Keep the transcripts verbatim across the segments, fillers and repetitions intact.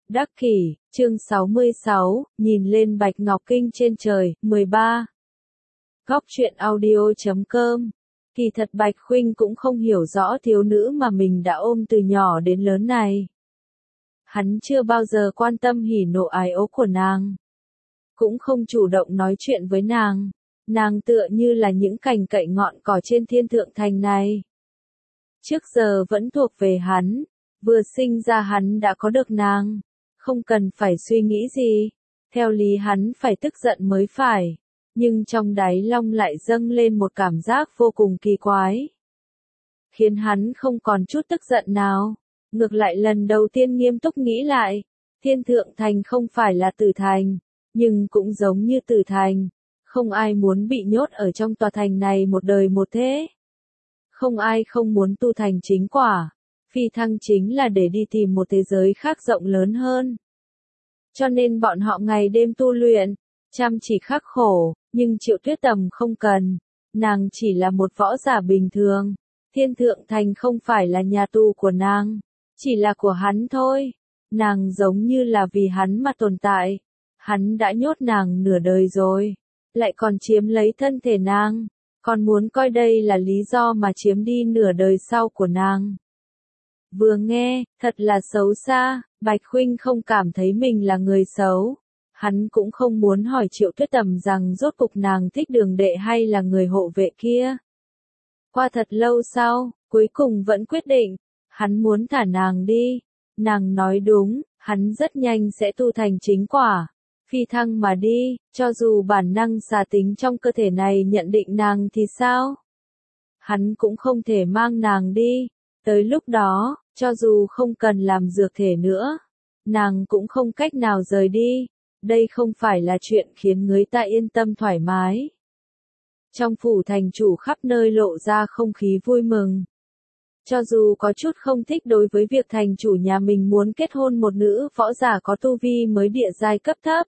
Đắc Kỷ, chương sáu mươi sáu, nhìn lên bạch ngọc kinh trên trời, mười ba. Góc truyện audio chấm com. Kỳ thật Bạch Khuynh cũng không hiểu rõ thiếu nữ mà mình đã ôm từ nhỏ đến lớn này. Hắn chưa bao giờ quan tâm hỉ nộ ái ố của nàng. Cũng không chủ động nói chuyện với nàng. Nàng tựa như là những cành cậy ngọn cỏ trên thiên thượng thành này. Trước giờ vẫn thuộc về hắn. Vừa sinh ra hắn đã có được nàng. Không cần phải suy nghĩ gì. Theo lý hắn phải tức giận mới phải. Nhưng trong đáy lòng lại dâng lên một cảm giác vô cùng kỳ quái. Khiến hắn không còn chút tức giận nào. Ngược lại lần đầu tiên nghiêm túc nghĩ lại. Thiên thượng thành không phải là tử thành. Nhưng cũng giống như tử thành. Không ai muốn bị nhốt ở trong tòa thành này một đời một thế. Không ai không muốn tu thành chính quả. Phi thăng chính là để đi tìm một thế giới khác rộng lớn hơn. Cho nên bọn họ ngày đêm tu luyện, chăm chỉ khắc khổ, nhưng Triệu Tuyết Tầm không cần. Nàng chỉ là một võ giả bình thường. Thiên thượng thành không phải là nhà tù của nàng, chỉ là của hắn thôi. Nàng giống như là vì hắn mà tồn tại. Hắn đã nhốt nàng nửa đời rồi, lại còn chiếm lấy thân thể nàng, còn muốn coi đây là lý do mà chiếm đi nửa đời sau của nàng. Vừa nghe, thật là xấu xa, Bạch Khuynh không cảm thấy mình là người xấu. Hắn cũng không muốn hỏi Triệu Tuyết Tầm rằng rốt cục nàng thích Đường Đệ hay là người hộ vệ kia. Qua thật lâu sau, cuối cùng vẫn quyết định, hắn muốn thả nàng đi. Nàng nói đúng, hắn rất nhanh sẽ tu thành chính quả. Phi thăng mà đi, cho dù bản năng xà tính trong cơ thể này nhận định nàng thì sao? Hắn cũng không thể mang nàng đi. Tới lúc đó, cho dù không cần làm dược thể nữa, nàng cũng không cách nào rời đi. Đây không phải là chuyện khiến người ta yên tâm thoải mái. Trong phủ thành chủ khắp nơi lộ ra không khí vui mừng. Cho dù có chút không thích đối với việc thành chủ nhà mình muốn kết hôn một nữ võ giả có tu vi mới địa giai cấp thấp.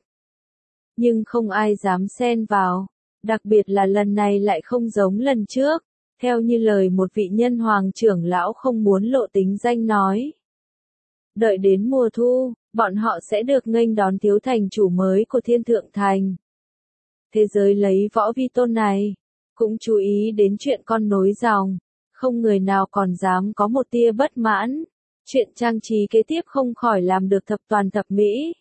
Nhưng không ai dám xen vào. Đặc biệt là lần này lại không giống lần trước. Theo như lời một vị nhân hoàng trưởng lão không muốn lộ tính danh nói. Đợi đến mùa thu, bọn họ sẽ được nghênh đón thiếu thành chủ mới của Thiên Thượng Thành. Thế giới lấy võ vi tôn này, cũng chú ý đến chuyện con nối dòng. Không người nào còn dám có một tia bất mãn. Chuyện trang trí kế tiếp không khỏi làm được thập toàn thập mỹ.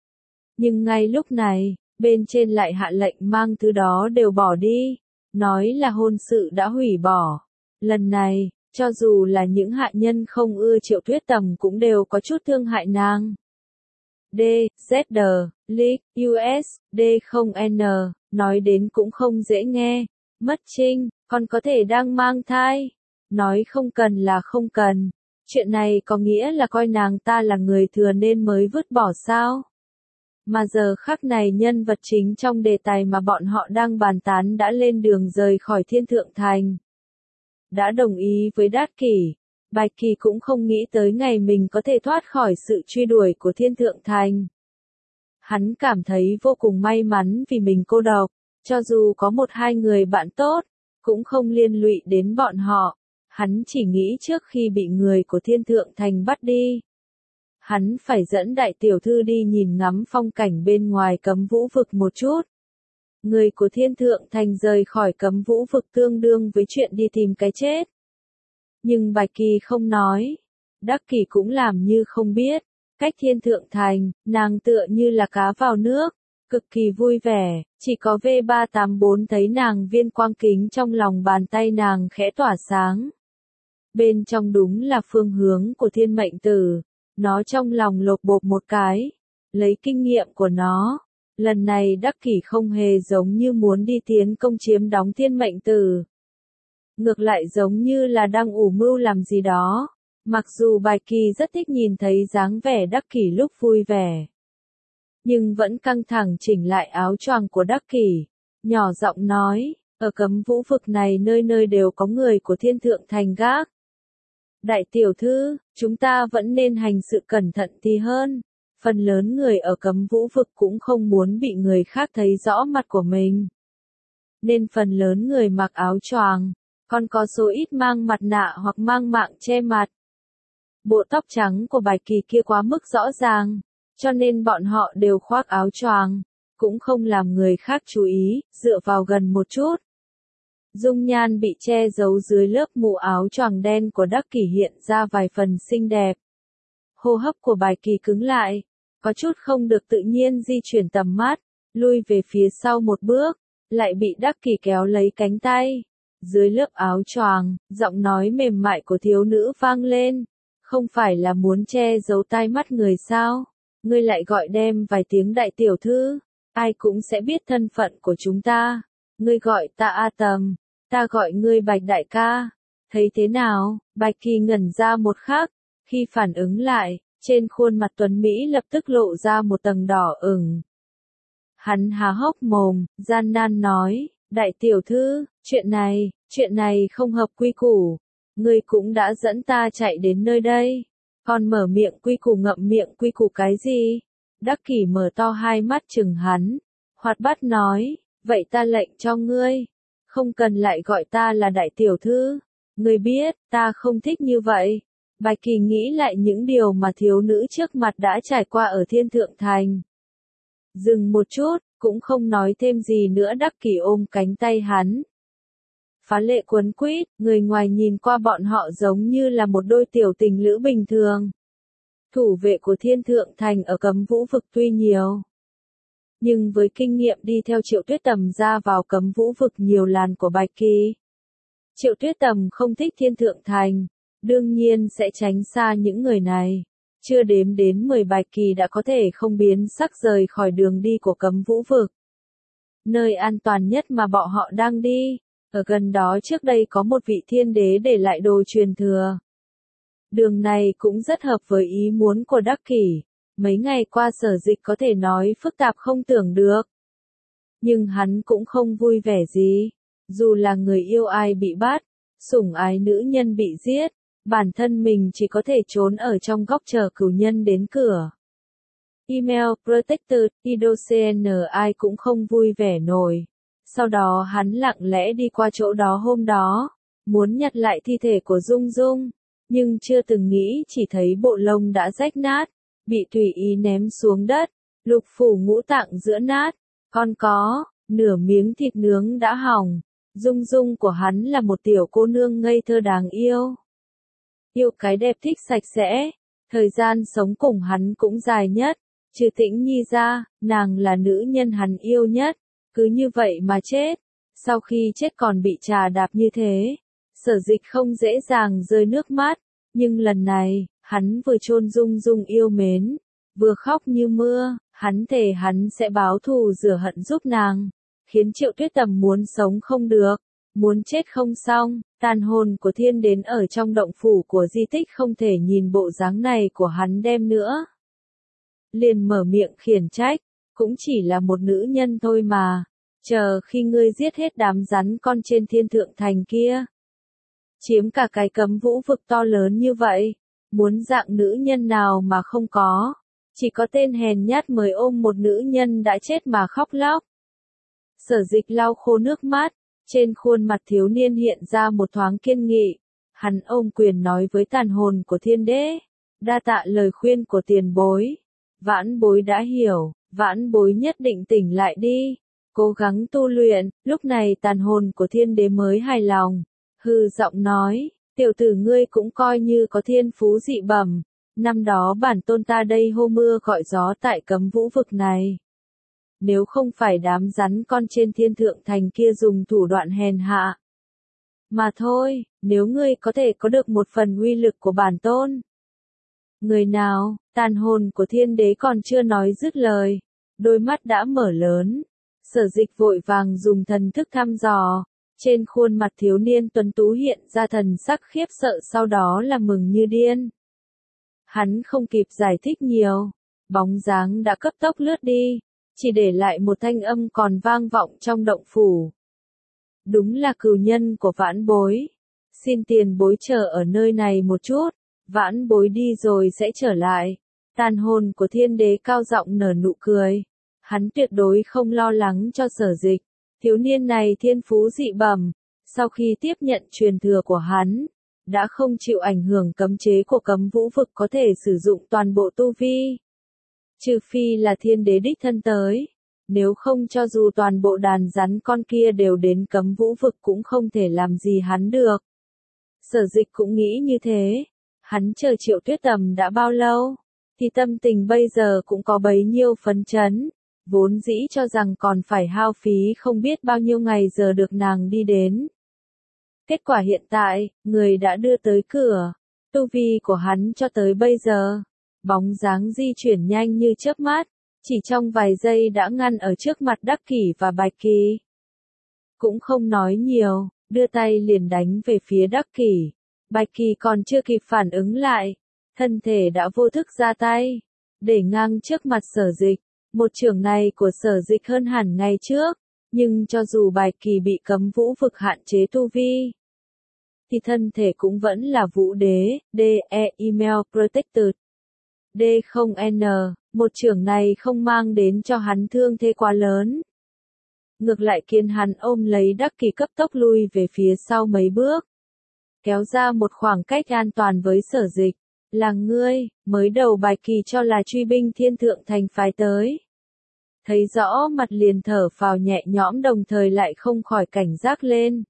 Nhưng ngay lúc này, bên trên lại hạ lệnh mang thứ đó đều bỏ đi. Nói là hôn sự đã hủy bỏ. Lần này, cho dù là những hạ nhân không ưa Triệu Tuyết Tầm cũng đều có chút thương hại nàng. D, Z, D, League, U S, D không N, nói đến cũng không dễ nghe. Mất trinh, còn có thể đang mang thai. Nói không cần là không cần. Chuyện này có nghĩa là coi nàng ta là người thừa nên mới vứt bỏ sao? Mà giờ khắc này nhân vật chính trong đề tài mà bọn họ đang bàn tán đã lên đường rời khỏi Thiên Thượng Thành. Đã đồng ý với Đát Kỷ, Bạch Kỳ cũng không nghĩ tới ngày mình có thể thoát khỏi sự truy đuổi của Thiên Thượng Thành. Hắn cảm thấy vô cùng may mắn vì mình cô độc, cho dù có một hai người bạn tốt, cũng không liên lụy đến bọn họ. Hắn chỉ nghĩ trước khi bị người của Thiên Thượng Thành bắt đi. Hắn phải dẫn đại tiểu thư đi nhìn ngắm phong cảnh bên ngoài cấm vũ vực một chút. Người của Thiên Thượng Thành rời khỏi cấm vũ vực tương đương với chuyện đi tìm cái chết. Nhưng Bạch Kỳ không nói. Đắc Kỷ cũng làm như không biết. Cách Thiên Thượng Thành, nàng tựa như là cá vào nước. Cực kỳ vui vẻ, chỉ có V ba tám bốn thấy nàng viên quang kính trong lòng bàn tay nàng khẽ tỏa sáng. Bên trong đúng là phương hướng của thiên mệnh tử. Nó trong lòng lột bột một cái. Lấy kinh nghiệm của nó. Lần này Đắc Kỷ không hề giống như muốn đi tiến công chiếm đóng thiên mệnh tử. Ngược lại giống như là đang ủ mưu làm gì đó. Mặc dù Bạch Kỳ rất thích nhìn thấy dáng vẻ Đắc Kỷ lúc vui vẻ. Nhưng vẫn căng thẳng chỉnh lại áo choàng của Đắc Kỷ. Nhỏ giọng nói, ở cấm vũ vực này nơi nơi đều có người của Thiên Thượng Thành gác. Đại tiểu thư, chúng ta vẫn nên hành sự cẩn thận thì hơn. Phần lớn người ở cấm vũ vực cũng không muốn bị người khác thấy rõ mặt của mình. Nên phần lớn người mặc áo choàng, còn có số ít mang mặt nạ hoặc mang mạng che mặt. Bộ tóc trắng của Bạch Kỳ kia quá mức rõ ràng. cho nên bọn họ đều khoác áo choàng, cũng không làm người khác chú ý, dựa vào gần một chút. Dung nhan bị che giấu dưới lớp mũ áo choàng đen của Đắc Kỷ hiện ra vài phần xinh đẹp. Hô hấp của Bài Kỳ cứng lại, có chút không được tự nhiên di chuyển tầm mắt, lui về phía sau một bước, lại bị Đắc Kỷ kéo lấy cánh tay. Dưới lớp áo choàng, giọng nói mềm mại của thiếu nữ vang lên, không phải là muốn che giấu tai mắt người sao? Ngươi lại gọi đem vài tiếng đại tiểu thư, ai cũng sẽ biết thân phận của chúng ta. Ngươi gọi ta A Tầm, ta gọi ngươi Bạch đại ca. Thấy thế nào? Bạch Kỳ ngẩn ra một khắc, khi phản ứng lại, trên khuôn mặt tuấn Mỹ lập tức lộ ra một tầng đỏ ửng. Hắn há hốc mồm, gian nan nói, đại tiểu thư, chuyện này, chuyện này không hợp quy củ. Ngươi cũng đã dẫn ta chạy đến nơi đây, còn mở miệng quy củ ngậm miệng quy củ cái gì? Đắc Kỷ mở to hai mắt chừng hắn, hoạt bát nói, vậy ta lệnh cho ngươi, không cần lại gọi ta là đại tiểu thư. Ngươi biết, ta không thích như vậy. Bạch Kỳ nghĩ lại những điều mà thiếu nữ trước mặt đã trải qua ở Thiên Thượng Thành. Dừng một chút, cũng không nói thêm gì nữa. Đắc Kỷ ôm cánh tay hắn, phá lệ quấn quýt, người ngoài nhìn qua bọn họ giống như là một đôi tiểu tình lữ bình thường. Thủ vệ của Thiên Thượng Thành ở Cấm Vũ Vực tuy nhiều, nhưng với kinh nghiệm đi theo Triệu Tuyết Tầm ra vào Cấm Vũ Vực nhiều lần của Bạch Kỳ, Triệu Tuyết Tầm không thích Thiên Thượng Thành, đương nhiên sẽ tránh xa những người này. Chưa đếm đến mười Bạch Kỳ đã có thể không biến sắc rời khỏi đường đi của Cấm Vũ Vực. Nơi an toàn nhất mà bọn họ đang đi, ở gần đó trước đây có một vị thiên đế để lại đồ truyền thừa. Đường này cũng rất hợp với ý muốn của Đắc Kỷ. Mấy ngày qua Sở Dịch có thể nói phức tạp không tưởng được. Nhưng hắn cũng không vui vẻ gì. Dù là người yêu ai bị bắt, sủng ái nữ nhân bị giết, bản thân mình chỉ có thể trốn ở trong góc chờ cửu nhân đến cửa. Email Protector, idocn ai cũng không vui vẻ nổi. Sau đó hắn lặng lẽ đi qua chỗ đó hôm đó, muốn nhặt lại thi thể của Dung Dung, nhưng chưa từng nghĩ chỉ thấy bộ lông đã rách nát, bị tùy ý ném xuống đất, lục phủ ngũ tạng giữa nát, còn có, nửa miếng thịt nướng đã hỏng. Dung Dung của hắn là một tiểu cô nương ngây thơ đáng yêu. Yêu cái đẹp thích sạch sẽ, thời gian sống cùng hắn cũng dài nhất, trừ Tĩnh Nhi ra, nàng là nữ nhân hắn yêu nhất. Cứ như vậy mà chết, sau khi chết còn bị trà đạp như thế. Sở Dịch không dễ dàng rơi nước mắt, nhưng lần này, hắn vừa chôn Dung Dung yêu mến, vừa khóc như mưa, hắn thề hắn sẽ báo thù rửa hận giúp nàng, khiến Triệu Tuyết Tầm muốn sống không được, muốn chết không xong. Tàn hồn của thiên đến ở trong động phủ của di tích không thể nhìn bộ dáng này của hắn đem nữa. Liền mở miệng khiển trách, cũng chỉ là một nữ nhân thôi mà, chờ khi ngươi giết hết đám rắn con trên Thiên Thượng Thành kia, chiếm cả cái Cấm Vũ Vực to lớn như vậy, muốn dạng nữ nhân nào mà không có, chỉ có tên hèn nhát mới ôm một nữ nhân đã chết mà khóc lóc. Sở Dịch lau khô nước mắt, trên khuôn mặt thiếu niên hiện ra một thoáng kiên nghị, hắn ôm quyền nói với tàn hồn của thiên đế, đa tạ lời khuyên của tiền bối, vãn bối đã hiểu, vãn bối nhất định tỉnh lại đi, cố gắng tu luyện. Lúc này tàn hồn của thiên đế mới hài lòng, hừ giọng nói, tiểu tử ngươi cũng coi như có thiên phú dị bẩm, năm đó bản tôn ta đây hô mưa gọi gió tại Cấm Vũ Vực này. Nếu không phải đám rắn con trên Thiên Thượng Thành kia dùng thủ đoạn hèn hạ mà thôi, nếu ngươi có thể có được một phần uy lực của bản tôn. Người nào? Tàn hồn của thiên đế còn chưa nói dứt lời, đôi mắt đã mở lớn. Sở Dịch vội vàng dùng thần thức thăm dò, trên khuôn mặt thiếu niên tuấn tú hiện ra thần sắc khiếp sợ, sau đó là mừng như điên. Hắn không kịp giải thích nhiều, bóng dáng đã cấp tốc lướt đi, chỉ để lại một thanh âm còn vang vọng trong động phủ. Đúng là cừu nhân của vãn bối. Xin tiền bối chờ ở nơi này một chút, vãn bối đi rồi sẽ trở lại. Tàn hồn của thiên đế cao giọng nở nụ cười. Hắn tuyệt đối không lo lắng cho Sở Dịch. Thiếu niên này thiên phú dị bẩm, sau khi tiếp nhận truyền thừa của hắn, đã không chịu ảnh hưởng cấm chế của Cấm Vũ Vực, có thể sử dụng toàn bộ tu vi. Trừ phi là thiên đế đích thân tới. Nếu không cho dù toàn bộ đàn rắn con kia đều đến cấm vũ vực cũng không thể làm gì hắn được. Sở Dịch cũng nghĩ như thế. Hắn chờ Triệu Tuyết Tầm đã bao lâu, thì tâm tình bây giờ cũng có bấy nhiêu phấn chấn. Vốn dĩ cho rằng còn phải hao phí không biết bao nhiêu ngày giờ được nàng đi đến. Kết quả hiện tại, người đã đưa tới cửa. Tu vi của hắn cho tới bây giờ, bóng dáng di chuyển nhanh như chớp mắt, chỉ trong vài giây đã ngăn ở trước mặt Đắc Kỷ và Bạch Kỳ. Cũng không nói nhiều, đưa tay liền đánh về phía Đắc Kỷ. Bạch Kỳ còn chưa kịp phản ứng lại, thân thể đã vô thức ra tay, để ngang trước mặt Sở Dịch. Một chưởng này của Sở Dịch hơn hẳn ngày trước, nhưng cho dù Bạch Kỳ bị cấm vũ vực hạn chế tu vi, thì thân thể cũng vẫn là vũ đế, D E Email Protected. D không N, một chưởng này không mang đến cho hắn thương thế quá lớn. Ngược lại khiến hắn ôm lấy Đắc Kỷ cấp tốc lui về phía sau mấy bước, kéo ra một khoảng cách an toàn với Sở Dịch. Là ngươi, mới đầu Bạch Kỳ cho là truy binh thiên thượng thành phái tới. Thấy rõ mặt liền thở phào nhẹ nhõm đồng thời lại không khỏi cảnh giác lên.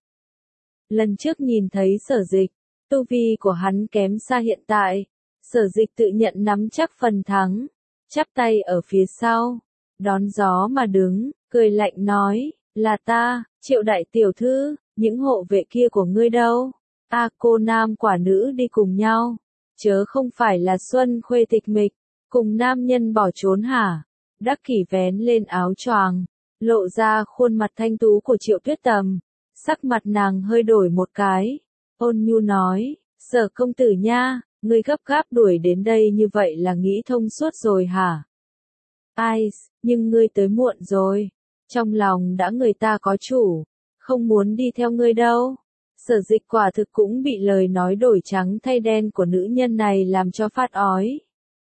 Lần trước nhìn thấy Sở Dịch, tu vi của hắn kém xa hiện tại. Sở Dịch tự nhận nắm chắc phần thắng, chắp tay ở phía sau, đón gió mà đứng, cười lạnh nói, là ta, Triệu đại tiểu thư, những hộ vệ kia của ngươi đâu? A cô nam quả nữ đi cùng nhau, chớ không phải là Xuân Khuê tịch mịch, cùng nam nhân bỏ trốn hả? Đắc Kỷ vén lên áo choàng, lộ ra khuôn mặt thanh tú của Triệu Tuyết Tầm, sắc mặt nàng hơi đổi một cái, ôn nhu nói, Sở công tử nha, ngươi gấp gáp đuổi đến đây như vậy là nghĩ thông suốt rồi hả? Ai, nhưng ngươi tới muộn rồi, trong lòng đã người ta có chủ, không muốn đi theo ngươi đâu. Sở Dịch quả thực cũng bị lời nói đổi trắng thay đen của nữ nhân này làm cho phát ói.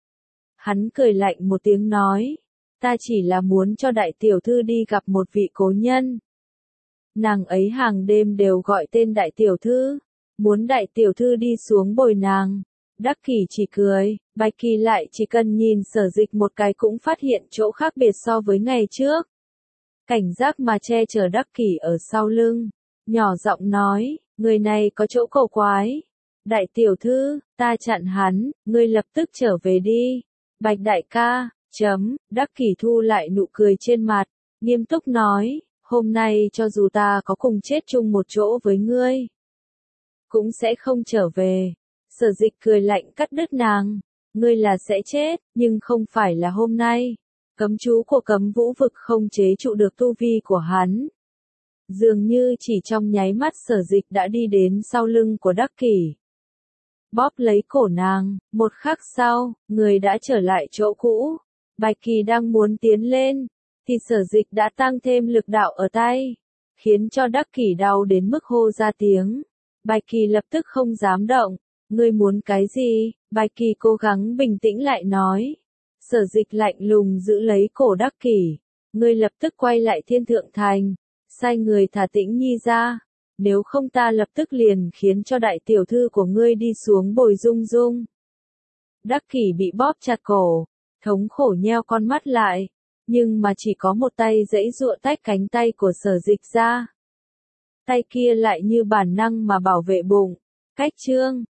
Hắn cười lạnh một tiếng nói, ta chỉ là muốn cho đại tiểu thư đi gặp một vị cố nhân. Nàng ấy hàng đêm đều gọi tên đại tiểu thư, muốn đại tiểu thư đi xuống bồi nàng. Đắc Kỷ chỉ cười, Bạch Kỳ lại chỉ cần nhìn Sở Dịch một cái cũng phát hiện chỗ khác biệt so với ngày trước. Cảnh giác mà che chở Đắc Kỷ ở sau lưng, nhỏ giọng nói, người này có chỗ cổ quái. Đại tiểu thư, ta chặn hắn, ngươi lập tức trở về đi. Bạch đại ca, chấm, Đắc Kỷ thu lại nụ cười trên mặt, nghiêm túc nói, hôm nay cho dù ta có cùng chết chung một chỗ với ngươi, cũng sẽ không trở về. Sở Dịch cười lạnh cắt đứt nàng, ngươi là sẽ chết, nhưng không phải là hôm nay. Cấm chú của cấm vũ vực không chế trụ được tu vi của hắn. Dường như chỉ trong nháy mắt Sở Dịch đã đi đến sau lưng của Đắc Kỷ, bóp lấy cổ nàng, một khắc sau, người đã trở lại chỗ cũ. Bạch Kỳ đang muốn tiến lên, thì Sở Dịch đã tăng thêm lực đạo ở tay, khiến cho Đắc Kỷ đau đến mức hô ra tiếng. Bạch Kỳ lập tức không dám động. Ngươi muốn cái gì? Bạch Kỳ cố gắng bình tĩnh lại nói. Sở Dịch lạnh lùng giữ lấy cổ Đắc Kỷ. Ngươi lập tức quay lại thiên thượng thành, sai người thả Tĩnh Nhi ra. Nếu không ta lập tức liền khiến cho đại tiểu thư của ngươi đi xuống bồi Dung Dung. Đắc Kỷ bị bóp chặt cổ, thống khổ nheo con mắt lại, nhưng mà chỉ có một tay giãy giụa tách cánh tay của Sở Dịch ra. Tay kia lại như bản năng mà bảo vệ bụng. Cách chương